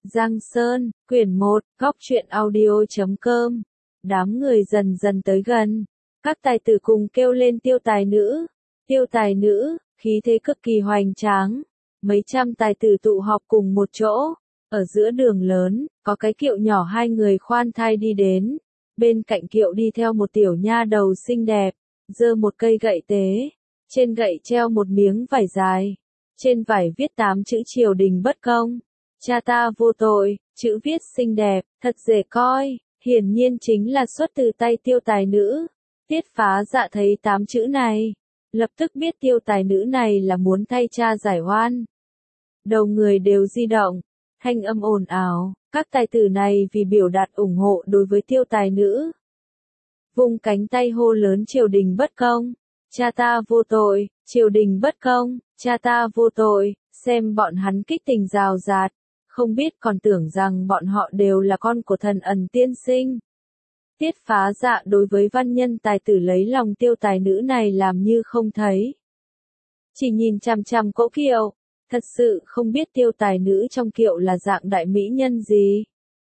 Giang Sơn, quyển 1, góc truyện audio.com. Đám người dần dần tới gần. Các tài tử cùng kêu lên tiêu tài nữ. Tiêu tài nữ, khí thế cực kỳ hoành tráng. Mấy trăm tài tử tụ họp cùng một chỗ. Ở giữa đường lớn, có cái kiệu nhỏ hai người khoan thai đi đến. Bên cạnh kiệu đi theo một tiểu nha đầu xinh đẹp, giơ một cây gậy tế. Trên gậy treo một miếng vải dài. Trên vải viết 8 chữ triều đình bất công. Cha ta vô tội, chữ viết xinh đẹp, thật dễ coi, hiển nhiên chính là xuất từ tay tiêu tài nữ. Tiết Phá Dạ thấy 8 chữ này, lập tức biết tiêu tài nữ này là muốn thay cha giải oan. Đầu người đều di động, thanh âm ồn ào, các tài tử này vì biểu đạt ủng hộ đối với tiêu tài nữ. Vung cánh tay hô lớn triều đình bất công, cha ta vô tội, triều đình bất công, cha ta vô tội, xem bọn hắn kích tình rào rạt. Không biết còn tưởng rằng bọn họ đều là con của thần ẩn tiên sinh. Tiết Phá Dạ đối với văn nhân tài tử lấy lòng tiêu tài nữ này làm như không thấy. Chỉ nhìn chằm chằm cỗ kiệu, thật sự không biết tiêu tài nữ trong kiệu là dạng đại mỹ nhân gì.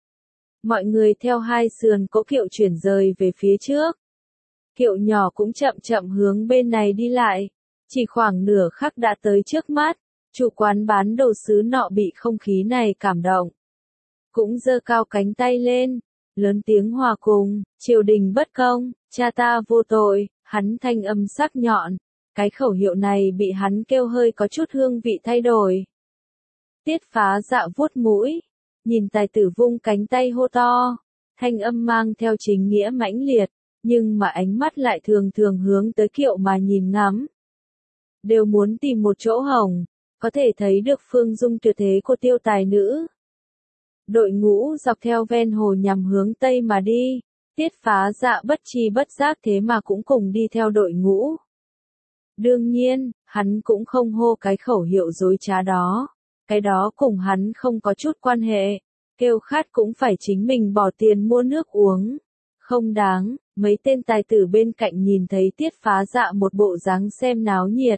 Mọi người theo hai sườn cỗ kiệu chuyển rời về phía trước. Kiệu nhỏ cũng chậm chậm hướng bên này đi lại, chỉ khoảng nửa khắc đã tới trước mắt. Chủ quán bán đồ sứ nọ bị không khí này cảm động. Cũng giơ cao cánh tay lên, lớn tiếng hòa cùng, triều đình bất công, cha ta vô tội, hắn thanh âm sắc nhọn. Cái khẩu hiệu này bị hắn kêu hơi có chút hương vị thay đổi. Tiết Phá Dạ vuốt mũi, nhìn tài tử vung cánh tay hô to, thanh âm mang theo chính nghĩa mãnh liệt, nhưng mà ánh mắt lại thường thường hướng tới kiệu mà nhìn ngắm. Đều muốn tìm một chỗ hổng. Có thể thấy được phương dung tuyệt thế của tiêu tài nữ. Đội ngũ dọc theo ven hồ nhằm hướng Tây mà đi, Tiết Phá Dạ bất tri bất giác thế mà cũng cùng đi theo đội ngũ. Đương nhiên, hắn cũng không hô cái khẩu hiệu dối trá đó, cái đó cùng hắn không có chút quan hệ, kêu khát cũng phải chính mình bỏ tiền mua nước uống. Không đáng, mấy tên tài tử bên cạnh nhìn thấy Tiết Phá Dạ một bộ dáng xem náo nhiệt.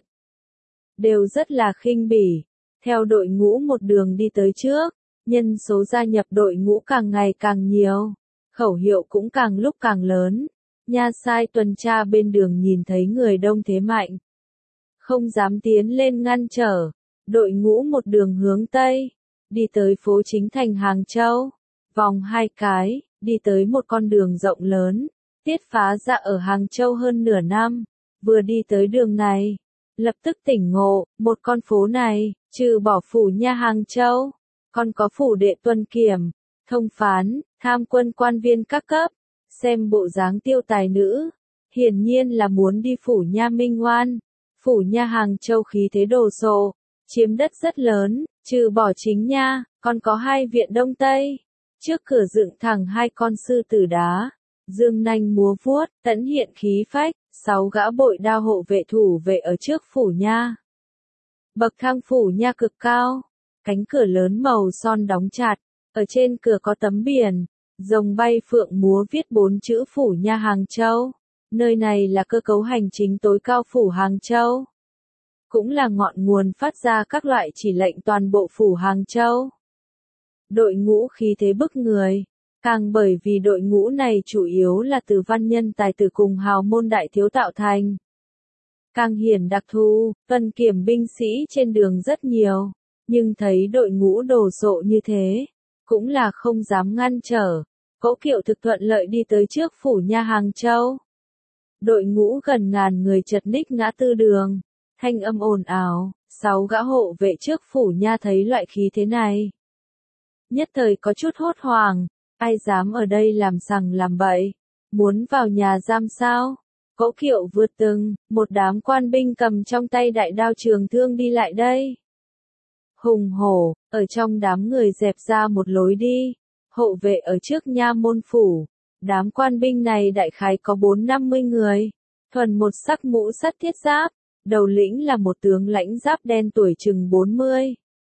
Đều rất là khinh bỉ, theo đội ngũ một đường đi tới trước, nhân số gia nhập đội ngũ càng ngày càng nhiều, khẩu hiệu cũng càng lúc càng lớn, nha sai tuần tra bên đường nhìn thấy người đông thế mạnh. Không dám tiến lên ngăn trở, đội ngũ một đường hướng Tây, đi tới phố chính thành Hàng Châu, vòng hai cái, đi tới một con đường rộng lớn, Tiết Phá Dạ ở Hàng Châu hơn nửa năm, vừa đi tới đường này. Lập tức tỉnh ngộ, một con phố này, trừ bỏ phủ nha Hàng Châu, còn có phủ đệ tuần kiểm, thông phán, tham quân quan viên các cấp, xem bộ dáng tiêu tài nữ, hiển nhiên là muốn đi phủ nha Minh Oan, phủ nha Hàng Châu khí thế đồ sộ, chiếm đất rất lớn, trừ bỏ chính nha, còn có hai viện đông tây, trước cửa dựng thẳng hai con sư tử đá, dương nanh múa vuốt, tẫn hiện khí phách. 6 gã bội đao hộ vệ thủ vệ ở trước phủ nha. Bậc thang phủ nha cực cao, cánh cửa lớn màu son đóng chặt, ở trên cửa có tấm biển, rồng bay phượng múa viết 4 chữ phủ nha Hàng Châu. Nơi này là cơ cấu hành chính tối cao phủ Hàng Châu. Cũng là ngọn nguồn phát ra các loại chỉ lệnh toàn bộ phủ Hàng Châu. Đội ngũ khí thế bức người. Càng bởi vì đội ngũ này chủ yếu là từ văn nhân tài tử cùng hào môn đại thiếu tạo thành. Càng hiển đặc thù, tuần kiểm binh sĩ trên đường rất nhiều, nhưng thấy đội ngũ đồ sộ như thế, cũng là không dám ngăn trở. Cỗ kiệu thực thuận lợi đi tới trước phủ nha Hàng Châu. Đội ngũ gần ngàn người chật ních ngã tư đường, thanh âm ồn ào, 6 gã hộ vệ trước phủ nha thấy loại khí thế này. Nhất thời có chút hốt hoảng. Ai dám ở đây làm sằng làm bậy, muốn vào nhà giam sao? Cỗ kiệu vượt từng, một đám quan binh cầm trong tay đại đao trường thương đi lại đây. Hùng hổ, ở trong đám người dẹp ra một lối đi, hộ vệ ở trước nha môn phủ. Đám quan binh này đại khái có 4-50 người, thuần một sắc mũ sắt thiết giáp, đầu lĩnh là một tướng lãnh giáp đen tuổi chừng 40.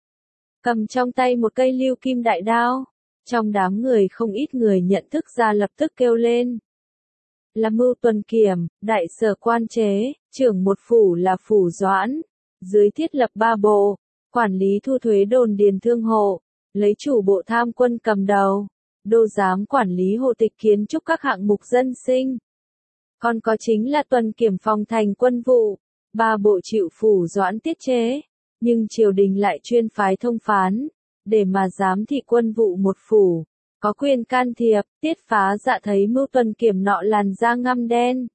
Cầm trong tay một cây lưu kim đại đao. Trong đám người không ít người nhận thức ra lập tức kêu lên. Là mưu tuần kiểm, đại sở quan chế, trưởng một phủ là phủ Doãn, dưới thiết lập 3 bộ, quản lý thu thuế đồn điền thương hộ, lấy chủ bộ tham quân cầm đầu, đô giám quản lý hộ tịch kiến trúc các hạng mục dân sinh. Còn có chính là tuần kiểm phòng thành quân vụ, ba bộ chịu Phủ Doãn tiết chế, nhưng triều đình lại chuyên phái thông phán, để mà giám thị quân vụ một phủ, có quyền can thiệp. Tiết Phá Dạ thấy mưu tuần kiểm nọ làn da ngăm đen,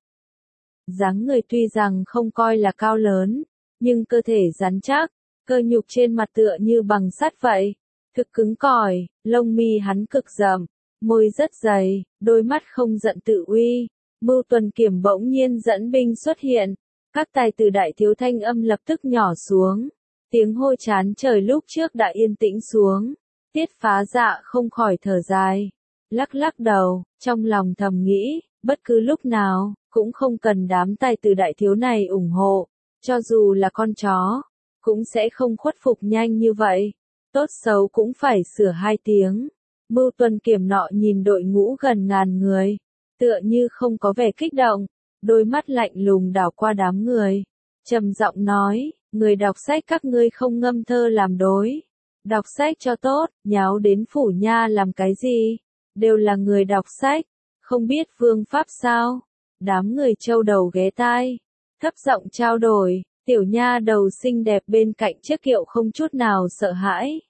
dáng người tuy rằng không coi là cao lớn, nhưng cơ thể rắn chắc, cơ nhục trên mặt tựa như bằng sắt vậy, thực cứng cỏi, lông mi hắn cực rậm, môi rất dày, đôi mắt không giận tự uy. Mưu tuần kiểm bỗng nhiên dẫn binh xuất hiện, các tài tử đại thiếu thanh âm lập tức nhỏ xuống, tiếng hô chán trời lúc trước đã yên tĩnh xuống. Tiết Phá Dạ không khỏi thở dài, lắc lắc đầu, trong lòng thầm nghĩ, bất cứ lúc nào, cũng không cần đám tài tử đại thiếu này ủng hộ, cho dù là con chó, cũng sẽ không khuất phục nhanh như vậy, tốt xấu cũng phải sửa 2 tiếng. Mưu tuần kiểm nọ nhìn đội ngũ gần ngàn người, tựa như không có vẻ kích động, đôi mắt lạnh lùng đảo qua đám người, trầm giọng nói, người đọc sách các ngươi không ngâm thơ làm đối, đọc sách cho tốt, nháo đến phủ nha làm cái gì, đều là người đọc sách, không biết vương pháp sao. Đám người trâu đầu ghé tai, thấp giọng trao đổi, tiểu nha đầu xinh đẹp bên cạnh chiếc kiệu không chút nào sợ hãi.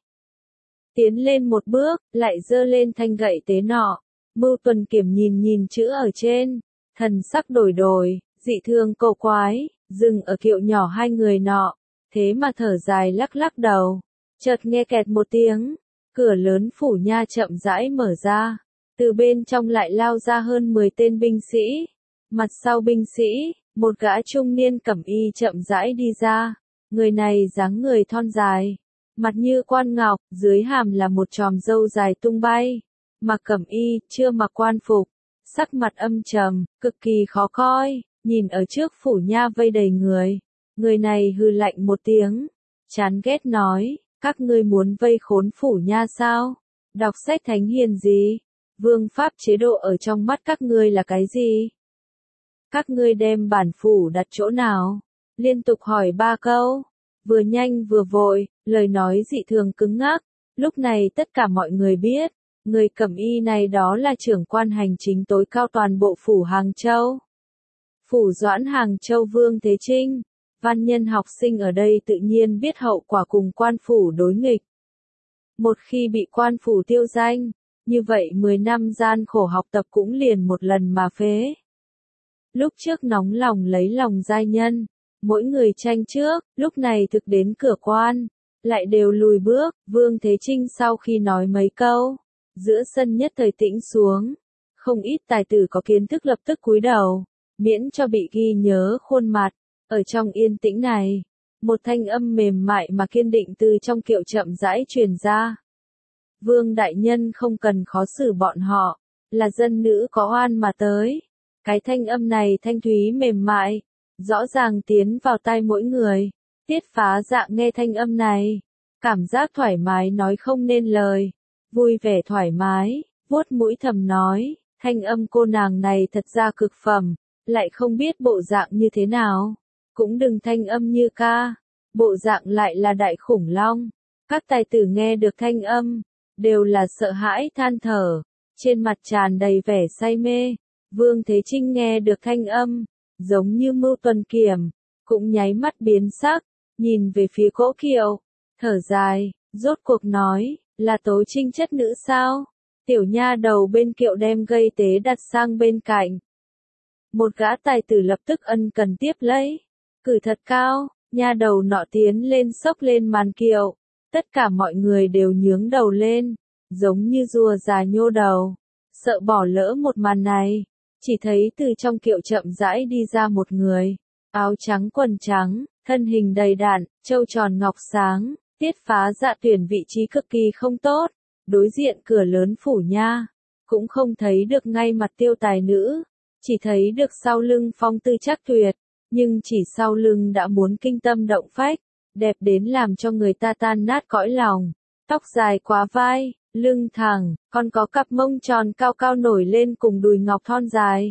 Tiến lên một bước, lại giơ lên thanh gậy tế nọ. Mưu tuần kiểm nhìn nhìn chữ ở trên, thần sắc đổi đổi, dị thường cổ quái, dừng ở kiệu nhỏ 2 người nọ, thế mà thở dài lắc lắc đầu. Chợt nghe kẹt một tiếng, cửa lớn phủ nha chậm rãi mở ra, từ bên trong lại lao ra hơn 10 tên binh sĩ. Mặt sau binh sĩ, một gã trung niên cẩm y chậm rãi đi ra, người này dáng người thon dài, mặt như quan ngọc, dưới hàm là một chòm râu dài tung bay. Mặc cẩm y, chưa mặc quan phục, sắc mặt âm trầm, cực kỳ khó coi, nhìn ở trước phủ nha vây đầy người. Người này hừ lạnh một tiếng, chán ghét nói, các ngươi muốn vây khốn phủ nha sao? Đọc sách thánh hiền gì? Vương pháp chế độ ở trong mắt các ngươi là cái gì? Các ngươi đem bản phủ đặt chỗ nào? Liên tục hỏi 3 câu, vừa nhanh vừa vội, lời nói dị thường cứng ngắc. Lúc này tất cả mọi người biết, người cẩm y này đó là trưởng quan hành chính tối cao toàn bộ phủ Hàng Châu. Phủ Doãn Hàng Châu Vương Thế Trinh, văn nhân học sinh ở đây tự nhiên biết hậu quả cùng quan phủ đối nghịch. Một khi bị quan phủ tiêu danh, như vậy 10 năm gian khổ học tập cũng liền một lần mà phế. Lúc trước nóng lòng lấy lòng giai nhân, mỗi người tranh trước, lúc này thực đến cửa quan, lại đều lùi bước. Vương Thế Trinh sau khi nói mấy câu, giữa sân nhất thời tĩnh xuống, không ít tài tử có kiến thức lập tức cúi đầu, miễn cho bị ghi nhớ khuôn mặt. Ở trong yên tĩnh này, một thanh âm mềm mại mà kiên định từ trong kiệu chậm rãi truyền ra. Vương đại nhân không cần khó xử bọn họ, là dân nữ có oan mà tới. Cái thanh âm này thanh thúy mềm mại, rõ ràng tiến vào tai mỗi người. Tiết Phá Dạ nghe thanh âm này, cảm giác thoải mái nói không nên lời, vui vẻ thoải mái, vuốt mũi thầm nói, thanh âm cô nàng này thật ra cực phẩm, lại không biết bộ dạng như thế nào, cũng đừng thanh âm như ca, bộ dạng lại là đại khủng long. Các tài tử nghe được thanh âm, đều là sợ hãi than thở, trên mặt tràn đầy vẻ say mê. Vương Thế Trinh nghe được thanh âm, giống như Mưu tuần kiểm, cũng nháy mắt biến sắc, nhìn về phía cỗ kiệu, thở dài, rốt cuộc nói, là Tố Trinh chất nữ sao? Tiểu nha đầu bên kiệu đem gây tế đặt sang bên cạnh. Một gã tài tử lập tức ân cần tiếp lấy, cử thật cao, nha đầu nọ tiến lên xốc lên màn kiệu, tất cả mọi người đều nhướng đầu lên, giống như rùa già nhô đầu, sợ bỏ lỡ một màn này. Chỉ thấy từ trong kiệu chậm rãi đi ra một người, áo trắng quần trắng, thân hình đầy đặn, trâu tròn ngọc sáng. Tiết Phá Dạ tuyển vị trí cực kỳ không tốt, đối diện cửa lớn phủ nha, cũng không thấy được ngay mặt tiêu tài nữ, chỉ thấy được sau lưng phong tư chắc tuyệt, nhưng chỉ sau lưng đã muốn kinh tâm động phách, đẹp đến làm cho người ta tan nát cõi lòng. Tóc dài quá vai, lưng thẳng, còn có cặp mông tròn cao cao nổi lên cùng đùi ngọc thon dài.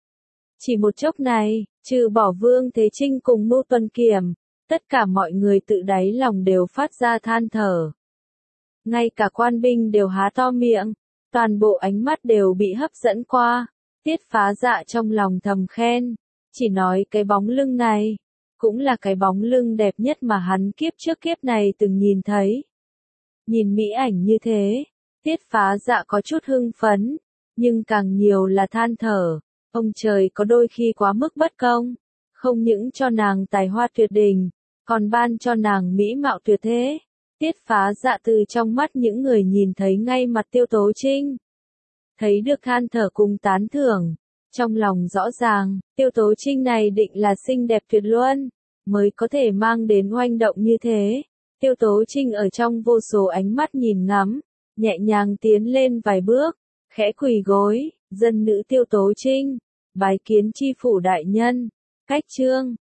Chỉ một chốc này, trừ bỏ Vương Thế Trinh cùng Mưu tuần kiểm, tất cả mọi người tự đáy lòng đều phát ra than thở. Ngay cả quan binh đều há to miệng, toàn bộ ánh mắt đều bị hấp dẫn qua. Tiết Phá Dạ trong lòng thầm khen, chỉ nói cái bóng lưng này, cũng là cái bóng lưng đẹp nhất mà hắn kiếp trước kiếp này từng nhìn thấy. Nhìn mỹ ảnh như thế, Tiết Phá Dạ có chút hưng phấn, nhưng càng nhiều là than thở, ông trời có đôi khi quá mức bất công, không những cho nàng tài hoa tuyệt đỉnh, còn ban cho nàng mỹ mạo tuyệt thế. Tiết Phá Dạ từ trong mắt những người nhìn thấy ngay mặt Tiêu Tố Trinh, thấy được than thở cùng tán thưởng, trong lòng rõ ràng, Tiêu Tố Trinh này định là xinh đẹp tuyệt luân, mới có thể mang đến oanh động như thế. Tiêu Tố Trinh ở trong vô số ánh mắt nhìn ngắm, nhẹ nhàng tiến lên vài bước, khẽ quỳ gối, dân nữ Tiêu Tố Trinh, bái kiến chi phủ đại nhân. Cách chương